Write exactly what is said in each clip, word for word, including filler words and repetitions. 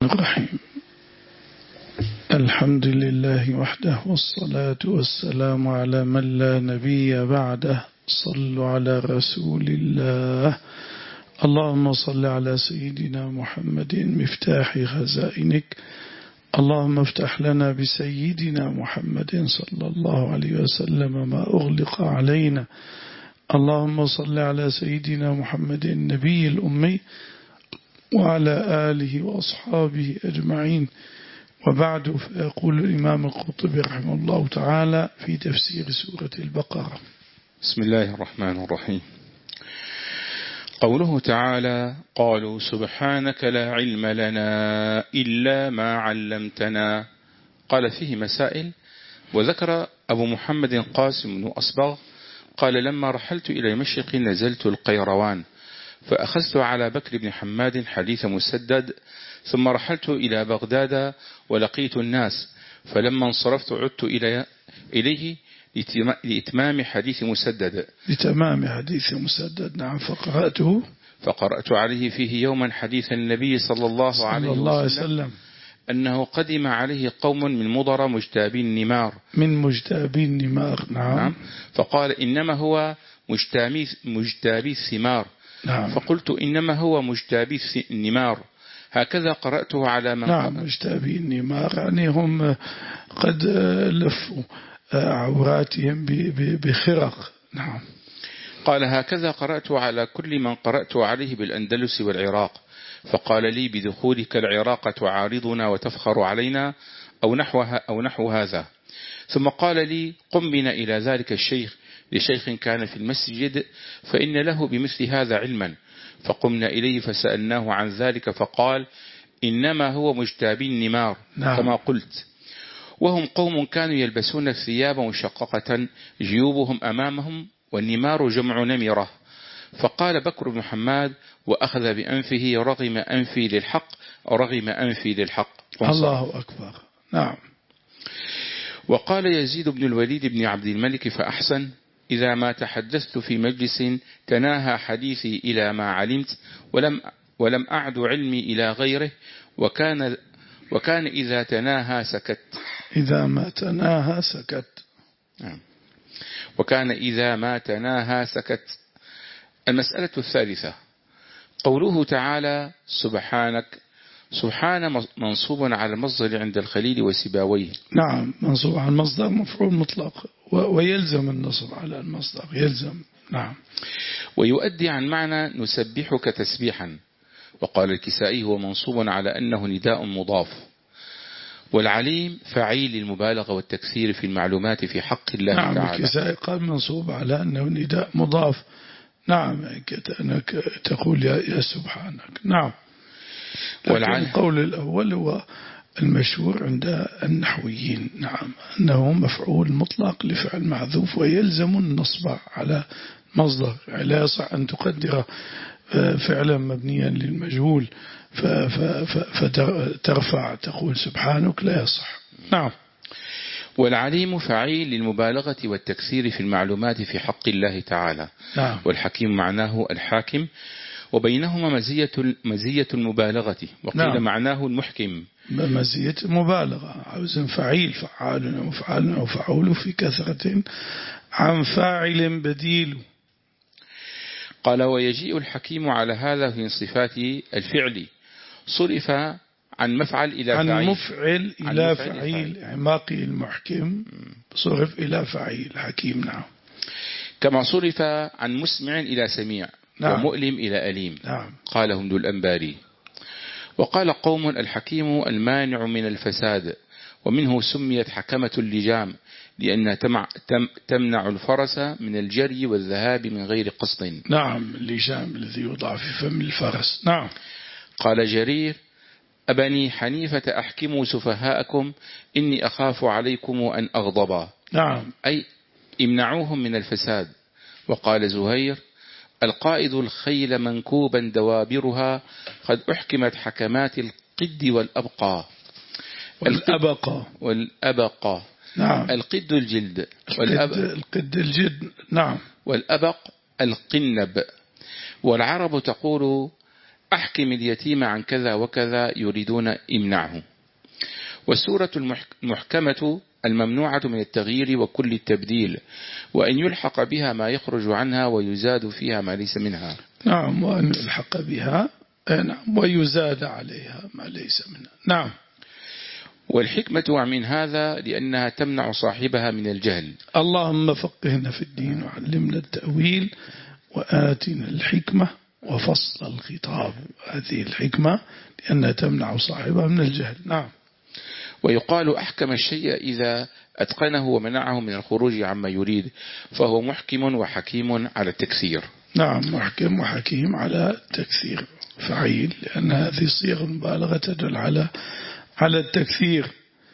الرحيم. الحمد لله وحده والصلاة والسلام على من لا نبي بعده. صلوا على رسول الله. اللهم صل على سيدنا محمد مفتاح خزائنك. اللهم افتح لنا بسيدنا محمد صلى الله عليه وسلم ما أغلق علينا. اللهم صل على سيدنا محمد النبي الأمي وعلى آله وأصحابه أجمعين. وبعد، فيقول الإمام القرطبي رحمه الله تعالى في تفسير سورة البقرة: بسم الله الرحمن الرحيم. قوله تعالى: قالوا سبحانك لا علم لنا إلا ما علمتنا. قال فيه مسائل، وذكر أبو محمد قاسم بن أصبغ قال: لما رحلت إلى مشرق نزلت القيروان فأخذت على بكر بن حماد حديث مسدد، ثم رحلت إلى بغداد ولقيت الناس، فلما انصرفت عدت إلى إليه لإتمام حديث مسدد لتمام حديث مسدد نعم فقرأته فقرأت عليه فيه يوما حديث النبي صلى الله عليه وسلم, وسلم أنه قدم عليه قوم من مضر مجتابي النمار من مجتابي النمار نعم, نعم فقال: إنما هو مجتابي, مجتابي الثمار. نعم. فقلت: إنما هو مجتابي النمار. هكذا قرأته على من نعم مجتابي النمار يعني هم قد لفوا عوراتهم بخرق. نعم. قال: هكذا قرأت على كل من قرأت عليه بالأندلس والعراق. فقال لي: بدخولك العراق تعارضنا وتفخر علينا أو نحوها أو نحو هذا. ثم قال لي: قم بنا إلى ذلك الشيخ لشيخ كان في المسجد فإن له بمثل هذا علما. فقمنا إليه فسألناه عن ذلك فقال: إنما هو مجتابي النمار. نعم. كما قلت. وهم قوم كانوا يلبسون الثياب مشققة جيوبهم أمامهم، والنمار جمع نمرة. فقال بكر بن حماد وأخذ بأنفه: رغم أنفي للحق رغم أنفي للحق. الله أكبر. نعم. وقال يزيد بن الوليد بن عبد الملك فأحسن: إذا ما تحدثت في مجلس تناهى حديثي إلى ما علمت ولم ولم أعد علمي إلى غيره، وكان وكان إذا تناهى سكت. إذا ما تناهى سكت. وكان إذا ما تناهى سكت. المسألة الثالثة: قوله تعالى سبحانك. سبحان منصوب على المصدر عند الخليل وسباويه. نعم منصوب على المصدر مفعول مطلق، ويلزم النصب على المصدر يلزم. نعم. ويؤدي عن معنى نسبحك تسبيحا. وقال الكسائي: هو منصوب على أنه نداء مضاف. والعليم فعيل للمبالغة والتكثير في المعلومات في حق الله نعم تعالى. الكسائي قال منصوب على أنه نداء مضاف. نعم كأنك تقول يا, يا سبحانك. نعم. لكن القول الأول هو المشهور عند النحويين. نعم أنه مفعول مطلق لفعل محذوف ويلزم النصب على مصدر، لا يصح أن تقدر فعلا مبنيا للمجهول فترفع تقول سبحانك، لا يصح. نعم. والعليم فعيل للمبالغة والتكثير في المعلومات في حق الله تعالى. نعم. والحكيم معناه الحاكم، وبينهما مزية مزية المبالغة، وقيل نعم. معناه المحكم. مزية المبالغة عاوز فعيل، فعال أو فعال أو فعول في كثرة عن فاعل بديل. قال: ويجيء الحكيم على هذا في صفات الفعل، صرف عن مفعل إلى عن فعيل مفعل إلى فعيل، عماقي المحكم صرف إلى فعيل حكيم. نعم. كما صرف عن مسمع إلى سميع. نعم. ومؤلم إلى أليم. نعم. قاله ابن الأنباري. وقال قوم: الحكيم المانع من الفساد، ومنه سميت حكمة اللجام لأنها تمنع الفرس من الجري والذهاب من غير قصد. نعم اللجام الذي يوضع في فم الفرس. نعم. قال جرير: أبني حنيفة أحكموا سفهاءكم إني أخاف عليكم أن أغضبا. نعم. أي امنعوهم من الفساد. وقال زهير: القائد الخيل منكوبا دوابرها قد أحكمت حكمات القد والأبقى. والأبقى والأبقى. نعم. القد الجلد والأبق القد الجلد. نعم. والأبق القنب. والعرب تقول: أحكم اليتيم عن كذا وكذا يريدون إمنعه. والسورة المحكمة الممنوعة من التغيير وكل التبديل، وأن يلحق بها ما يخرج عنها ويزاد فيها ما ليس منها. نعم، وأن يلحق بها نعم ويزاد عليها ما ليس منها. نعم. والحكمة من هذا لأنها تمنع صاحبها من الجهل. اللهم فقهنا في الدين وعلمنا التأويل وآتنا الحكمة وفصل الخطاب. هذه الحكمة لأنها تمنع صاحبها من الجهل. نعم. ويقال أحكم الشيء إذا أتقنه ومنعه من الخروج عما يريد، فهو محكم وحكيم على التكثير. نعم، محكم وحكيم على التكثير فعيل، لأن هذه صيغ مبالغة تدل على على التكثير.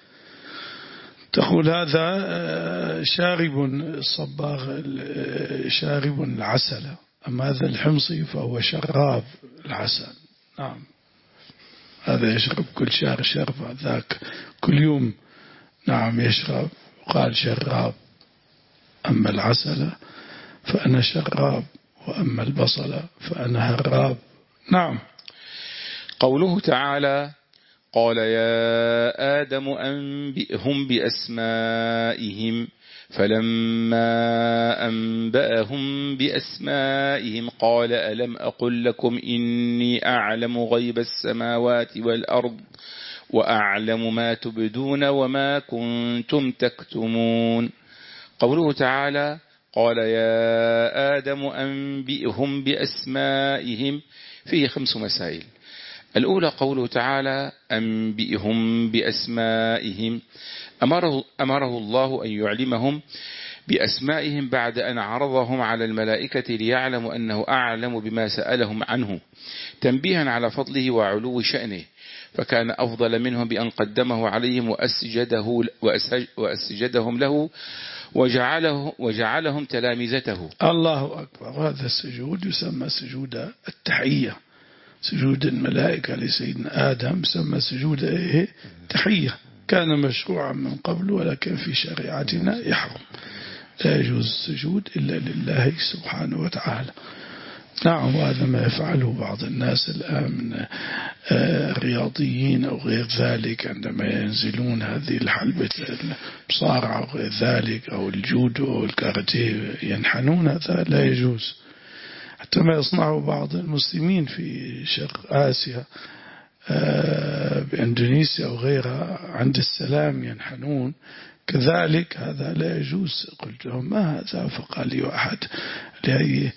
تقول هذا شارب الصباغ شارب العسل، أما هذا الحمصي فهو شراب العسل. نعم، هذا يشرب كل شهر شرب، ذاك كل يوم نعم يشرب، قال شراب. أما العسل فأنا شراب، وأما البصل فأنا هراب. نعم. قوله تعالى قال يا آدم أنبئهم بأسمائهم، فلما أنبأهم بأسمائهم قال ألم أقل لكم إني أعلم غيب السماوات والأرض وأعلم ما تبدون وما كنتم تكتمون. قوله تعالى قال يا آدم أنبئهم بأسمائهم فيه خمس مسائل. الأولى قوله تعالى أنبئهم بأسمائهم، أمره, أمره الله أن يعلمهم بأسمائهم بعد أن عرضهم على الملائكة ليعلموا أنه أعلم بما سألهم عنه، تنبيها على فضله وعلو شأنه، فكان أفضل منهم بأن قدمه عليهم وأسجده وأسجدهم له وجعله وجعلهم تلامذته. الله أكبر. هذا السجود يسمى سجود التحية. سجود الملائكة لسيدنا آدم سمى سجود إيه؟ تحية. كان مشروعا من قبل ولكن في شريعتنا يحرم، لا يجوز السجود إلا لله سبحانه وتعالى. نعم، وهذا ما يفعله بعض الناس الآن من الرياضيين أو غير ذلك، عندما ينزلون هذه الحلبة المصارعة أو غير ذلك أو الجودو أو الكاراتيه ينحنون، هذا لا يجوز. حتى ما يصنعه بعض المسلمين في شرق آسيا بإندونيسيا أو غيرها عند السلام ينحنون كذلك، هذا لا يجوز. قلت لهم ما هذا؟ فقال لي أحد لهي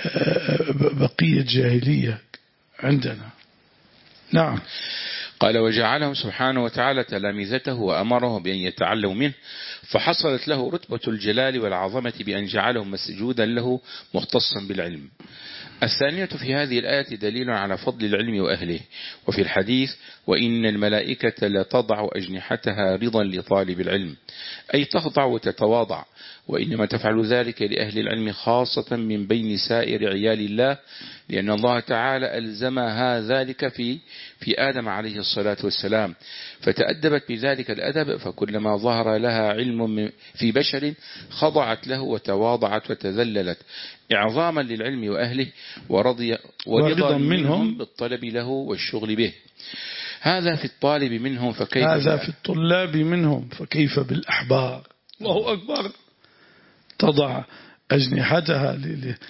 بقية جاهلية عندنا. نعم. قال وجعلهم سبحانه وتعالى تلامذته وأمره بأن يتعلموا منه، فحصلت له رتبة الجلال والعظمة بأن جعلهم مسجودا له مختصا بالعلم. الثانية في هذه الآية دليل على فضل العلم وأهله، وفي الحديث وإن الملائكة لتضع أجنحتها رضا لطالب العلم، أي تخضع وتتواضع، وإنما تفعل ذلك لأهل العلم خاصة من بين سائر عيال الله، لأن الله تعالى ألزمها ذلك في في آدم عليه الصلاة والسلام، فتأدبت بذلك الأدب، فكلما ظهر لها علم في بشر خضعت له وتواضعت وتذللت إعظاما للعلم وأهله ورضي ورضا منهم بالطلب له والشغل به. هذا في الطالب منهم فكيف هذا في الطلاب منهم فكيف بالأحبار. الله أكبر. تضع أجنحتها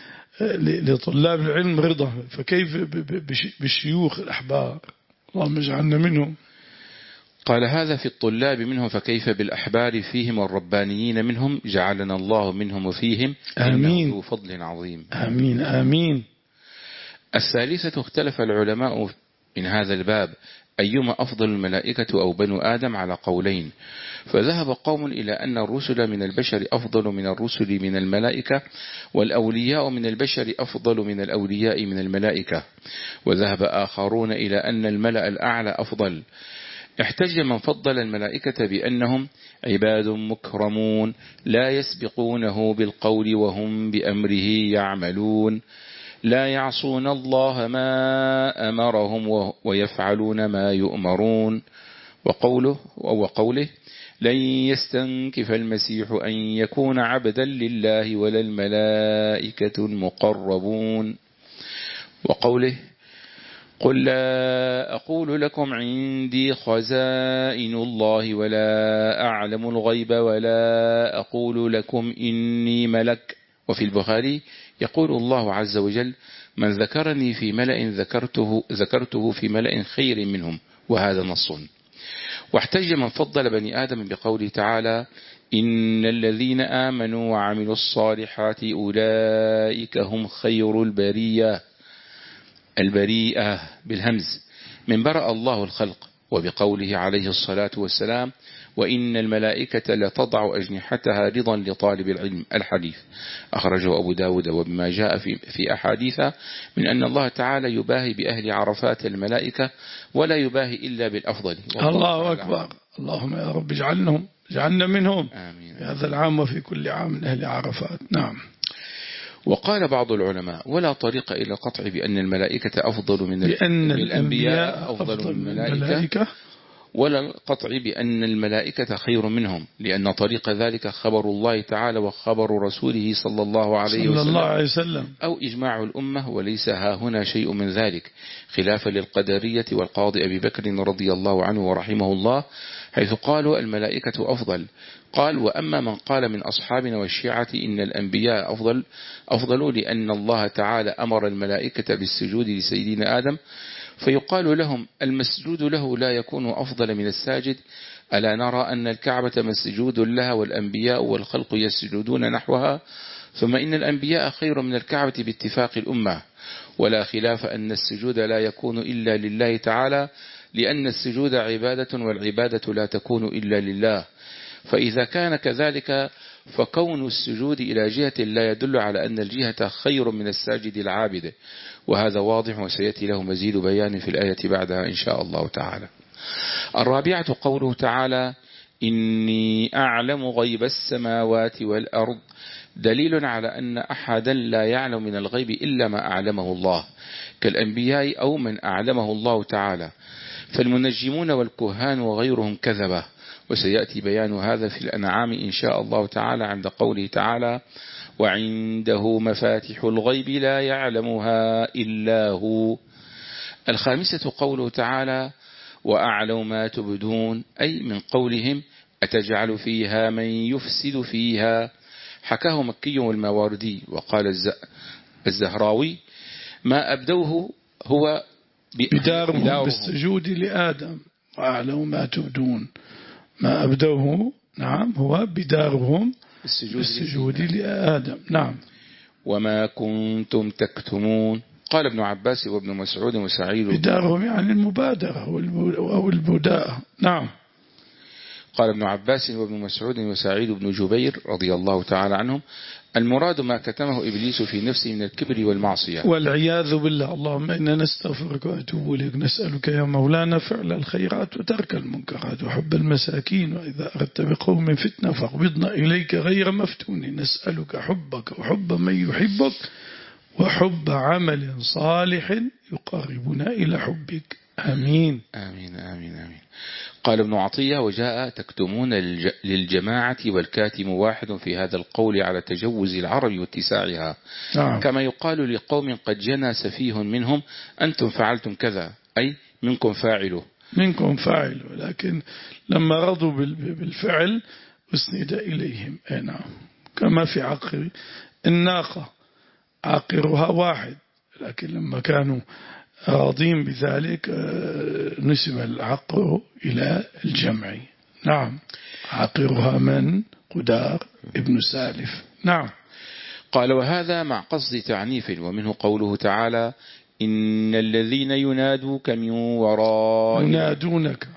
لطلاب العلم رضا، فكيف بالشيوخ الأحبار؟ اللهم اجعلنا منهم. قال هذا في الطلاب منهم فكيف بالأحبار فيهم والربانيين منهم، جعلنا الله منهم وفيهم، آمين. ذو فضل عظيم. آمين آمين. الثالثة اختلف العلماء من هذا الباب أيما أفضل الملائكة أو بنو آدم على قولين، فذهب قوم إلى أن الرسل من البشر أفضل من الرسل من الملائكة، والأولياء من البشر أفضل من الأولياء من الملائكة، وذهب آخرون إلى أن الملأ الأعلى أفضل. احتج من فضل الملائكة بأنهم عباد مكرمون لا يسبقونه بالقول وهم بأمره يعملون، لا يعصون الله ما أمرهم ويفعلون ما يؤمرون. وقوله وقوله لن يستنكف المسيح أن يكون عبدا لله ولا الملائكة المقربون. وقوله قل لا أقول لكم عندي خزائن الله ولا أعلم الغيب ولا أقول لكم إني ملك. وفي البخاري يقول الله عز وجل من ذكرني في ملأ ذكرته, ذكرته في ملأ خير منهم، وهذا نص. واحتج من فضل بني آدم بقوله تعالى إن الذين آمنوا وعملوا الصالحات أولئك هم خير البرية، البريئة بالهمز من برأ الله الخلق، وبقوله عليه الصلاة والسلام وإن الملائكة لتضع أجنحتها رضا لطالب العلم، الحديث أخرجه أبو داود. وبما جاء في, في أحاديث من أن الله تعالى يباهي بأهل عرفات الملائكة ولا يباهي إلا بالأفضل. الله أكبر. اللهم يا رب اجعلنهم اجعلنا منهم آمين. في هذا العام وفي كل عام من أهل عرفات. نعم. وقال بعض العلماء ولا طريق إلى القطع بأن الملائكة أفضل من بأن الأنبياء أفضل من الملائكة، ولا القطع بأن الملائكة خير منهم، لأن طريق ذلك خبر الله تعالى وخبر رسوله صلى الله عليه وسلم, الله عليه وسلم أو إجماع الأمة، وليس ها هنا شيء من ذلك، خلافا للقدرية والقاضي أبي بكر رضي الله عنه ورحمه الله حيث قالوا الملائكة أفضل. قال وأما من قال من أصحابنا والشيعة إن الأنبياء أفضل أفضل لأن الله تعالى أمر الملائكة بالسجود لسيدنا آدم، فيقال لهم المسجود له لا يكون أفضل من الساجد، ألا نرى أن الكعبة مسجود لها والأنبياء والخلق يسجدون نحوها، ثم إن الأنبياء خير من الكعبة باتفاق الأمة، ولا خلاف أن السجود لا يكون إلا لله تعالى، لأن السجود عبادة والعبادة لا تكون إلا لله. فإذا كان كذلك فكون السجود إلى جهة لا يدل على أن الجهة خير من الساجد العابد، وهذا واضح وسيأتي له مزيد بيان في الآية بعدها إن شاء الله تعالى. الرابعة قوله تعالى إني أعلم غيب السماوات والأرض، دليل على أن أحدا لا يعلم من الغيب إلا ما أعلمه الله كالأنبياء أو من أعلمه الله تعالى، فالمنجمون والكهان وغيرهم كذبة، وسيأتي بيان هذا في الأنعام إن شاء الله تعالى عند قوله تعالى وعنده مفاتح الغيب لا يعلمها إلا هو. الخامسة قوله تعالى وأعلم ما تبدون، أي من قولهم أتجعل فيها من يفسد فيها، حكاه مكي والماوردي. وقال الزهراوي ما أبدوه هو بدارهم, بدارهم بالسجود لآدم، وأعلم ما تبدون ما أبدوه نعم هو بدارهم بالسجود, بالسجود لآدم. نعم. وما كنتم تكتمون، قال ابن عباس وابن مسعود وسعيد بدارهم يعني المبادرة أو البداءة. نعم. قال ابن عباس وابن مسعود وسعيد بن جبير رضي الله تعالى عنهم المراد ما كتمه إبليس في نفسه من الكبر والمعصية والعياذ بالله. اللهم إنا نستغفرك ونتوب إليك، نسألك يا مولانا فعل الخيرات وترك المنكرات وحب المساكين، وإذا أردت بقوم فتنة فاقبضنا إليك غير مفتون، نسألك حبك وحب من يحبك وحب عمل صالح يقربنا إلى حبك. آمين آمين آمين آمين. قال ابن عطية وجاء تكتمون للجماعة والكاتم واحد في هذا القول على تجوز العرب واتساعها. نعم. كما يقال لقوم قد جنى سفيه منهم أنتم فعلتم كذا، أي منكم فاعله منكم فاعل، لكن لما رضوا بالفعل أسند إليهم. نعم. كما في عقر الناقة عاقرها واحد، لكن لما كانوا راضين بذلك نسب العقر إلى الجمع. نعم. عاقرها من قدار ابن سالف. نعم. قال وهذا مع قصد تعنيف، ومنه قوله تعالى إن الذين ينادوك من وراء ينادونك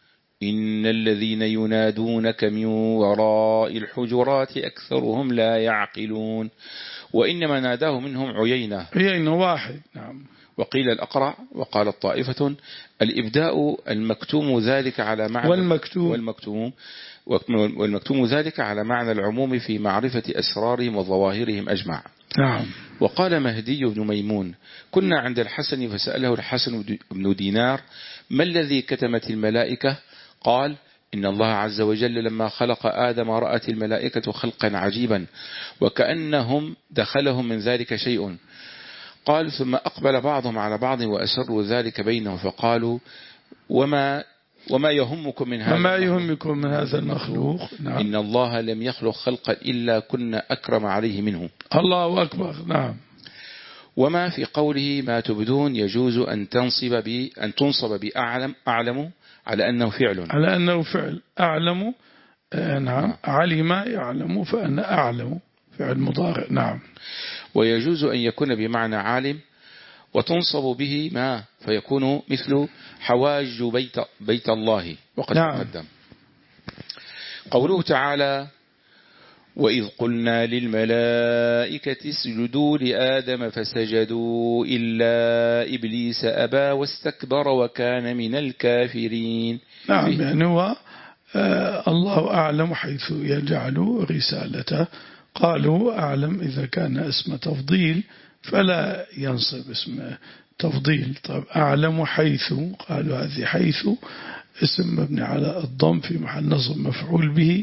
إن الذين ينادونك من وراء الحجرات أكثرهم لا يعقلون، وإنما ناداه منهم عيينة عيينة واحد. نعم. وقيل الأقرع، وقال الطائفة الإبداء المكتوم ذلك على معنى والمكتوم والمكتوم والمكتوم ذلك على معنى العموم في معرفة أسرارهم وظواهرهم أجمع. نعم. وقال مهدي بن ميمون كنا عند الحسن فسأله الحسن بن دينار ما الذي كتمت الملائكة؟ قال إن الله عز وجل لما خلق آدم رأت الملائكة خلقا عجيبا وكأنهم دخلهم من ذلك شيء. قال ثم أقبل بعضهم على بعض وأسروا ذلك بينهم فقالوا وما وما يهمكم من هذا وما يهمكم من هذا المخلوق. نعم. إن الله لم يخلق خلقا إلا كنا أكرم عليه منه. الله أكبر. نعم. وما في قوله ما تبدون يجوز أن تنصب ب أن تنصب بأعلم أعلم على أنه فعل على أنه فعل أعلم. آه نعم. علم يعلم فأنا أعلم فعل مضارع. نعم. ويجوز أن يكون بمعنى عالم وتنصب به ما فيكون مثل حواج بيت, بيت الله وقد نعم. تقدم. قوله تعالى وإذ قلنا للملائكة اسجدوا لآدم فسجدوا إلا إبليس أبى واستكبر وكان من الكافرين. نعم. يعني هو آه الله أعلم حيث يجعل رسالته. قالوا أعلم إذا كان اسم تفضيل فلا ينصب اسم تفضيل. طيب أعلم حيث، قالوا هذه حيث اسم مبني على الضم في محل نصب مفعول به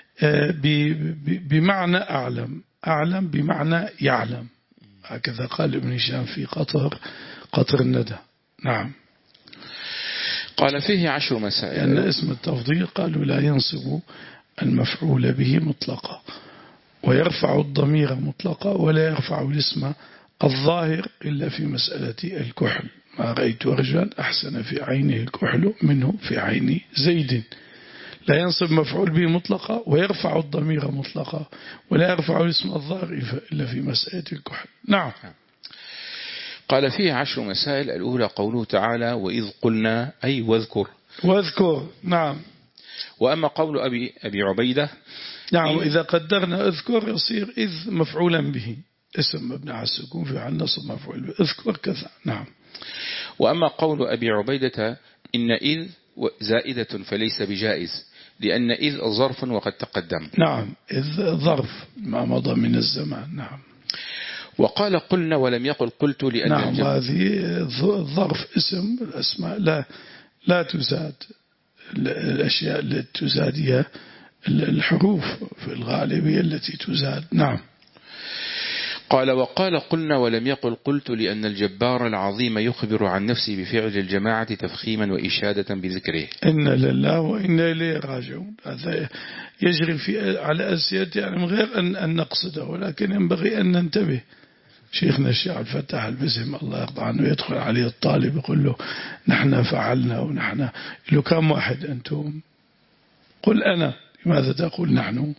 بمعنى أعلم. أعلم بمعنى يعلم. هكذا قال ابن هشام في قطر قطر الندى. نعم. قال فيه عشر مسائل. لأن يعني اسم التفضيل قالوا لا ينصب المفعول به مطلقا ويرفع الضمير مطلقا ولا يرفع الاسم الظاهر إلا في مسألة الكحل. ما رأيت رجلا أحسن في عينه الكحل منه في عين زيد. لا ينصب مفعول به مطلقا ويرفع الضمير مطلقا ولا يرفع الاسم الظاهر إلا في مسألة الكحل. نعم. قال فيه عشر مسائل. الأولى قوله تعالى وإذ قلنا أي واذكر. واذكر. نعم. وأما قول أبي, أبي عبيدة نعم. وإذا قدرنا اذكر يصير إذ مفعولا به اسم مبني على السكون في عن نصب مفعول به اذكر كذا. نعم. وأما قول أبي عبيدة إن إذ زائدة فليس بجائز لأن إذ ظرف وقد تقدم. نعم. إذ ظرف ما مضى من الزمان. نعم. وقال قلنا ولم يقل قلت لأن نعم. هذه ظرف اسم الأسماء لا لا تزاد. الأشياء التي تزاد هي الحروف في الغالبية التي تزاد. نعم. قال وقال قلنا ولم يقل قلت لأن الجبار العظيم يخبر عن نفسه بفعل الجماعة تفخيما وإشادة بذكره. إن لله وإنا إليه راجعون. هذا يجري في على أسياد يعني من غير أن, أن نقصده ولكن ينبغي أن ننتبه. شيخنا الشيخ الفتاح البزم الله يرضى عنه يدخل عليه الطالب يقول له نحن فعلنا ونحن له كم واحد أنتم؟ قل أنا. لماذا تقول نحن؟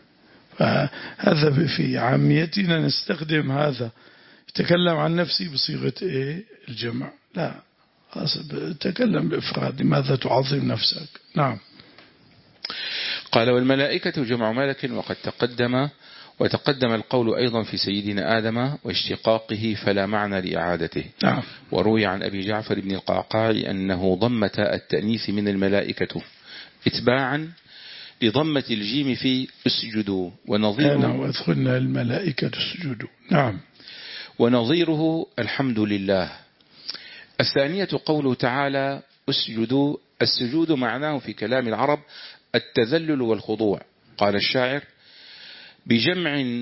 فهذا في عاميتنا نستخدم هذا. يتكلم عن نفسي بصيغة إيه؟ الجمع. لا تكلم بإفراد. لماذا تعظم نفسك؟ نعم. قال والملائكة جمع ملك وقد تقدم وتقدم القول أيضا في سيدنا آدم واشتقاقه فلا معنى لإعادته. نعم. وروي عن أبي جعفر بن القعقاع أنه ضمة التأنيث من الملائكة اتباعا لضمة الجيم في اسجدوا ونظيره. نعم. وادخلنا الملائكة اسجدوا. نعم. ونظيره الحمد لله. الثانية قوله تعالى اسجدوا. السجود معناه في كلام العرب التذلل والخضوع. قال الشاعر بجمع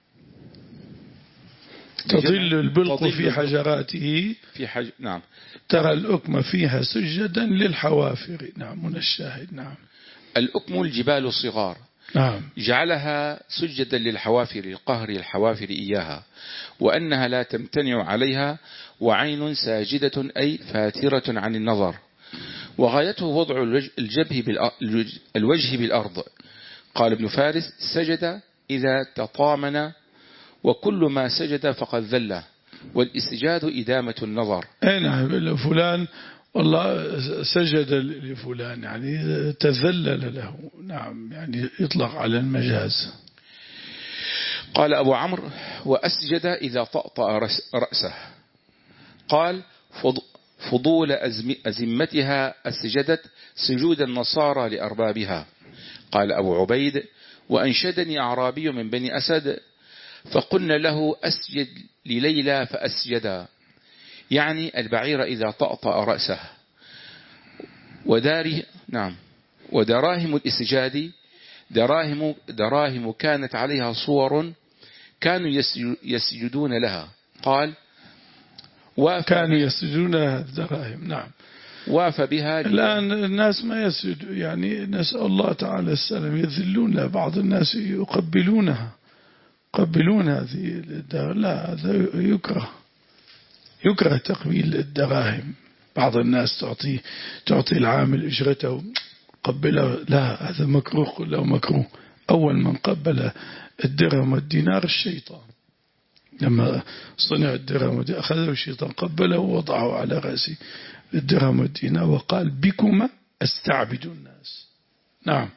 تظل البلق في حجراته في حج... نعم. ترى الأكم فيها سجدا للحوافر. نعم. من الشاهد. نعم. الأكم الجبال الصغار. نعم. جعلها سجدا للحوافر لقهر الحوافر إياها وأنها لا تمتنع عليها وعين ساجدة أي فاترة عن النظر. وغايته وضع الجبه الوجه بالأرض. قال ابن فارس سجد إذا تطامن وكل ما سجد فقد ذل والإسجاد إدامة النظر. أي نعم. فلان والله سجد لفلان يعني تذلل له. نعم. يعني يطلق على المجاز. قال أبو عمرو وأسجد إذا طأطأ رأسه. قال فضول أزمتها أسجدت سجود النصارى لأربابها. قال أبو عبيد وأنشدني أعرابي من بني أسد فقلنا له أسجد لليلى فأسجدا يعني البعير إذا طأطأ رأسه. وداره نعم. ودراهم الإسجاد دراهم, دراهم كانت عليها صور كانوا يسجدون لها. قال كانوا يسجدون الدراهم. نعم. وافى بها. الآن الناس ما يسجد، يعني نسأل الله تعالى السلام، يذلون، بعض الناس يقبلونها، يقبلون هذه الدراهم. لا، هذا يكره، يكره تقبيل الدراهم. بعض الناس تعطي تعطي العامل أجرته قبله، لا، هذا مكروه كله مكروه. أول من قبل الدرهم والدينار الشيطان، لما صنع الدرهم أخذه الشيطان قبله ووضعه على رأسه الدرهم والدينار وقال بكما أستعبد الناس. نعم.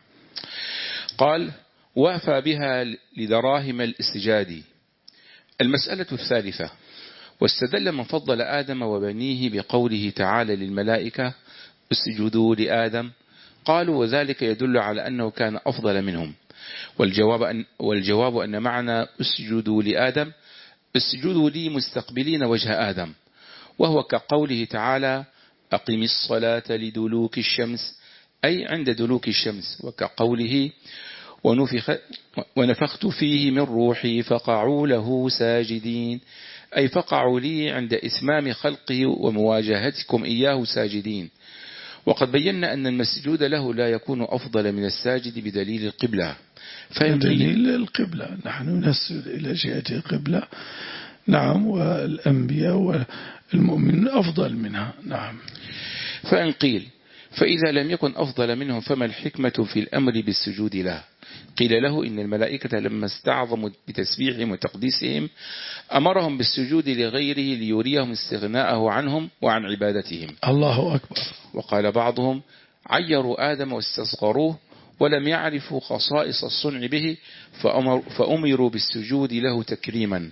قال وافى بها لدراهم الاستجاد. المسألة الثالثة: واستدل من فضل آدم وبنيه بقوله تعالى للملائكة اسجدوا لآدم، قالوا وذلك يدل على أنه كان أفضل منهم. والجواب أن, والجواب أن معنى اسجدوا لآدم اسجدوا لي مستقبلين وجه آدم، وهو كقوله تعالى أقم الصلاة لدلوك الشمس، أي عند دلوك الشمس، وكقوله ونفخ ونفخت فيه من روحي فقعوا له ساجدين، أي فقعوا لي عند إتمام خلقه ومواجهتكم إياه ساجدين. وقد بينا أن المسجود له لا يكون أفضل من الساجد بدليل القبلة. بدليل القبلة، نحن نسجد إلى جهة القبلة. نعم. والأنبياء والمؤمنون أفضل منها. نعم. فإن قيل فإذا لم يكن أفضل منهم فما الحكمة في الأمر بالسجود له؟ قيل له إن الملائكة لما استعظموا بتسبيحهم وتقديسهم أمرهم بالسجود لغيره ليريهم استغناءه عنهم وعن عبادتهم. الله أكبر. وقال بعضهم عيروا آدم واستصغروه ولم يعرفوا خصائص الصنع به فأمر فأمروا بالسجود له تكريما.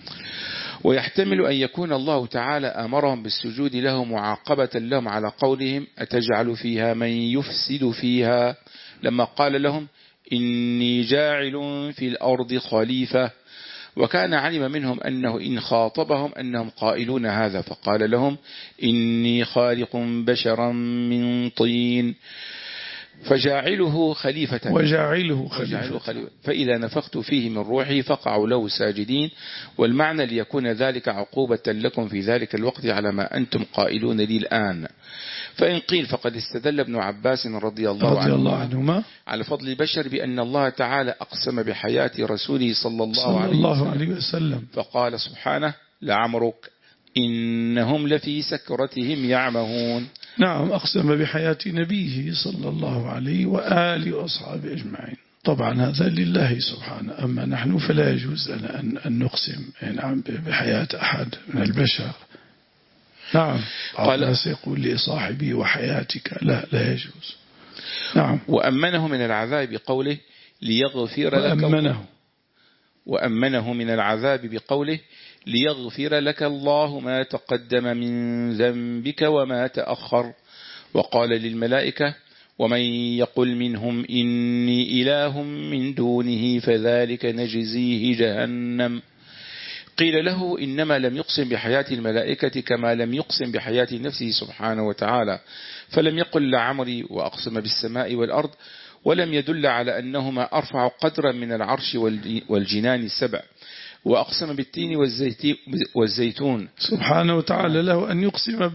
ويحتمل أن يكون الله تعالى أمرهم بالسجود له معاقبة لهم على قولهم أتجعل فيها من يفسد فيها، لما قال لهم إني جاعل في الأرض خليفة، وكان علم منهم أنه إن خاطبهم أنهم قائلون هذا فقال لهم إني خالق بشرا من طين فجاعله خليفة وجاعله خليفة, خليفة فإذا نفخت فيه من روحي فقعوا له ساجدين. والمعنى ليكون ذلك عقوبة لكم في ذلك الوقت على ما أنتم قائلون لي الآن. فإن قيل فقد استدل ابن عباس رضي الله, رضي الله عنهما على فضل البشر بأن الله تعالى أقسم بحياة رسوله صلى الله, صلى عليه, الله وسلم عليه وسلم فقال سبحانه لعمرك إنهم لفي سكرتهم يعمهون. نعم. أقسم بحياة نبيه صلى الله عليه وآله وأصحابه أجمعين. طبعا هذا لله سبحانه، أما نحن فلا يجوز لنا أن نقسم نعم بحياة أحد من البشر. نعم. قال الناس يقول لصاحبي وحياتك، لا لا يجوز. نعم. وأمنه من العذاب بقوله ليغفر لك وأمنه, وأمنه من العذاب بقوله ليغفر لك الله ما تقدم من ذنبك وما تأخر. وقال للملائكة ومن يقل منهم إني إله من دونه فذلك نجزيه جهنم. قيل له إنما لم يقسم بحياة الملائكة كما لم يقسم بحياة نفسه سبحانه وتعالى، فلم يقل لعمري وأقسم بالسماء والأرض، ولم يدل على أنهما أرفع قدرا من العرش والجنان السبع، وأقسم بالتين والزيتون. سبحانه وتعالى له أن يقسم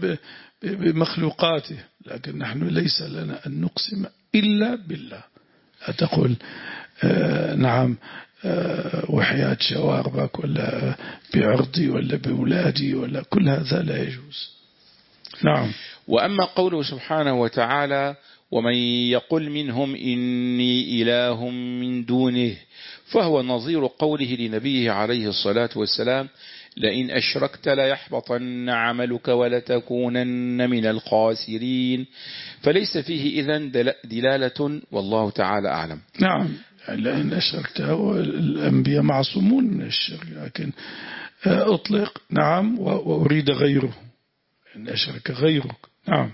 بمخلوقاته، لكن نحن ليس لنا أن نقسم إلا بالله. أتقول آه نعم آه وحياة شواربك ولا بعرضي ولا بولادي ولا كل هذا لا يجوز. نعم. وأما قوله سبحانه وتعالى ومن يقل منهم إني إله من دونه فهو نظير قوله لنبيه عليه الصلاة والسلام لئن أشركت ليحبطن عملك ولتكونن من الخاسرين، فليس فيه إذن دلالة والله تعالى أعلم. نعم. لئن أشركت، الأنبياء معصومون من الشرك، لكن أطلق نعم وأريد غيره، إن أشرك غيرك. نعم.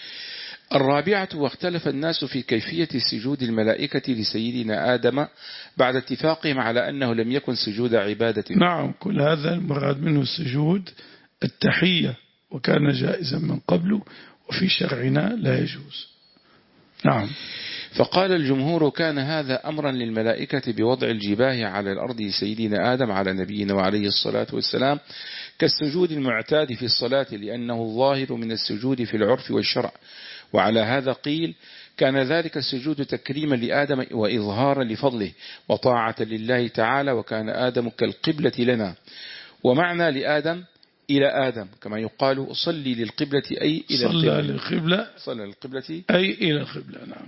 الرابعة واختلف الناس في كيفية سجود الملائكة لسيدنا آدم بعد اتفاقهم على أنه لم يكن سجود عبادة. نعم. كل هذا المراد منه السجود التحية، وكان جائزا من قبله وفي شرعنا لا يجوز. نعم. فقال الجمهور كان هذا أمرا للملائكة بوضع الجباه على الأرض سيدنا آدم على نبينا وعليه الصلاة والسلام، كالسجود المعتاد في الصلاة لأنه الظاهر من السجود في العرف والشرع. وعلى هذا قيل كان ذلك السجود تكريما لآدم وإظهارا لفضله وطاعة لله تعالى، وكان آدم كالقبلة لنا. ومعنى لآدم إلى آدم، كما يقال صلي للقبلة أي إلى صلى القبلة للقبلة صلى للقبلة أي إلى القبلة. نعم.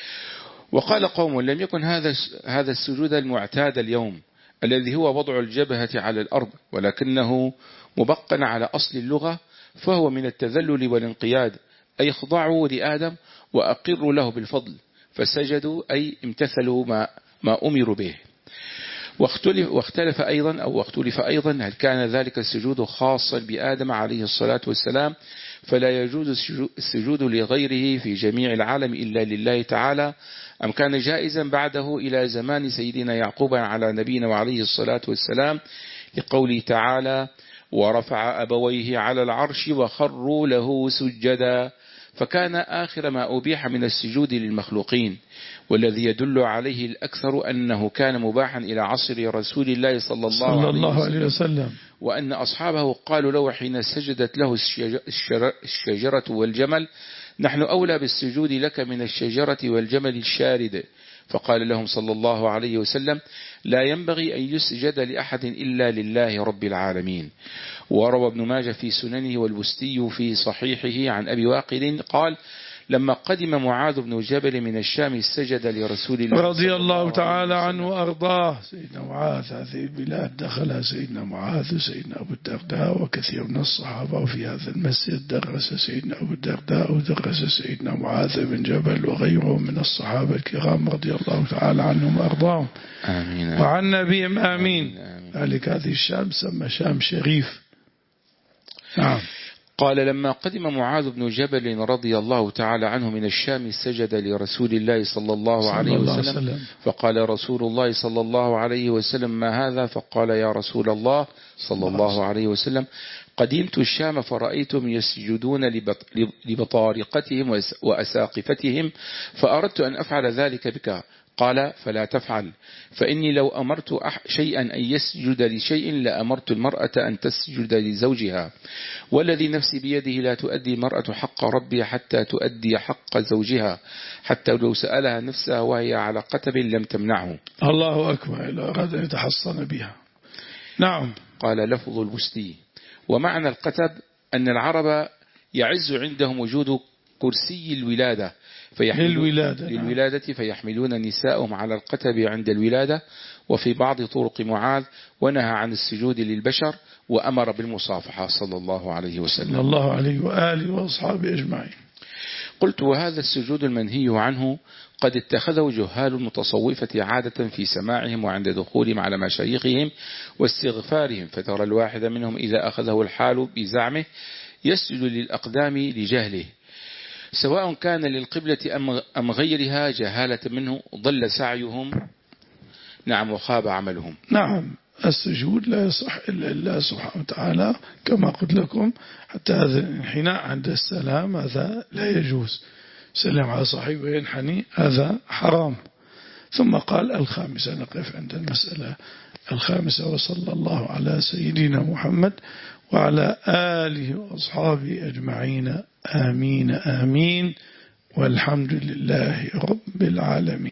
وقال قوم لم يكن هذا هذا السجود المعتاد اليوم الذي هو وضع الجبهة على الأرض، ولكنه مبقى على أصل اللغة، فهو من التذلل والانقياد، أي اخضعوا لآدم وأقروا له بالفضل، فسجدوا أي امتثلوا ما, ما أمروا به. واختلف, واختلف أيضا أو واختلف أيضا هل كان ذلك السجود خاصا بآدم عليه الصلاة والسلام، فلا يجوز السجود لغيره في جميع العالم إلا لله تعالى، أم كان جائزا بعده إلى زمان سيدنا يعقوب على نبينا وعليه الصلاة والسلام، لقوله تعالى ورفع أبويه على العرش وخروا له سجدا، فكان آخر ما أبيح من السجود للمخلوقين، والذي يدل عليه الأكثر أنه كان مباحا إلى عصر رسول الله صلى الله, صلى الله عليه, عليه وسلم، وأن أصحابه قالوا له حين سجدت له الشجرة والجمل نحن أولى بالسجود لك من الشجرة والجمل الشارد، فقال لهم صلى الله عليه وسلم لا ينبغي أن يسجد لأحد إلا لله رب العالمين. وروى ابن ماجه في سننه والبستي في صحيحه عن أبي واقد قال لما قدم معاذ بن جبل من الشام سجد لرسول الله رضي الله تعالى عنه وأرضاه. سيدنا معاذ هذه البلاد دخلها سيدنا معاذ وسيدنا أبو الدرداء وكثير من الصحابة، وفي هذا المسجد درس سيدنا أبو الدرداء ودرس سيدنا معاذ بن جبل وغيرهم من الصحابة الكرام رضي الله تعالى عنهم وأرضاهم. آمين. وعن نبيهم آمين. ذلك هذه الشام سمى شام شريف. نعم. قال لما قدم معاذ بن جبل رضي الله تعالى عنه من الشام سجد لرسول الله صلى الله عليه وسلم، فقال رسول الله صلى الله عليه وسلم ما هذا؟ فقال يا رسول الله صلى الله عليه وسلم قدمت الشام فرأيتم يسجدون لبطارقتهم وأساقفتهم فأردت أن أفعل ذلك بك، قال فلا تفعل، فإني لو أمرت شيئا أن يسجد لشيء لأمرت المرأة أن تسجد لزوجها، والذي نفسي بيده لا تؤدي المرأة حق ربها حتى تؤدي حق زوجها، حتى لو سألها نفسها وهي على قتب لم تمنعه. الله أكبر، إلا أراد أن يتحصن بها. نعم. قال لفظ البستي ومعنى القتب أن العرب يعز عندهم وجود كرسي الولادة للولادة, للولادة فيحملون نساءهم على القتب عند الولادة. وفي بعض طرق معاذ ونهى عن السجود للبشر وأمر بالمصافحة صلى الله عليه وسلم صلى الله عليه وآله وأصحابه أجمعين. قلت وهذا السجود المنهي عنه قد اتخذه جهال المتصوفة عادة في سماعهم وعند دخولهم على مشايخهم واستغفارهم، فترى الواحد منهم إذا أخذه الحال بزعمه يسجد للأقدام لجهله، سواء كان للقبلة أم غيرها جهالة منه ضل سعيهم نعم وخاب عملهم. نعم. السجود لا يصح إلا الله سبحانه وتعالى كما قلت لكم، حتى هذا الانحناء عند السلام هذا لا يجوز، سلم على صاحبه ينحني هذا حرام. ثم قال الخامسة، نقف عند المسألة الخامسة، وصلى الله على سيدنا محمد وعلى آله وأصحابه أجمعين، آمين آمين، والحمد لله رب العالمين.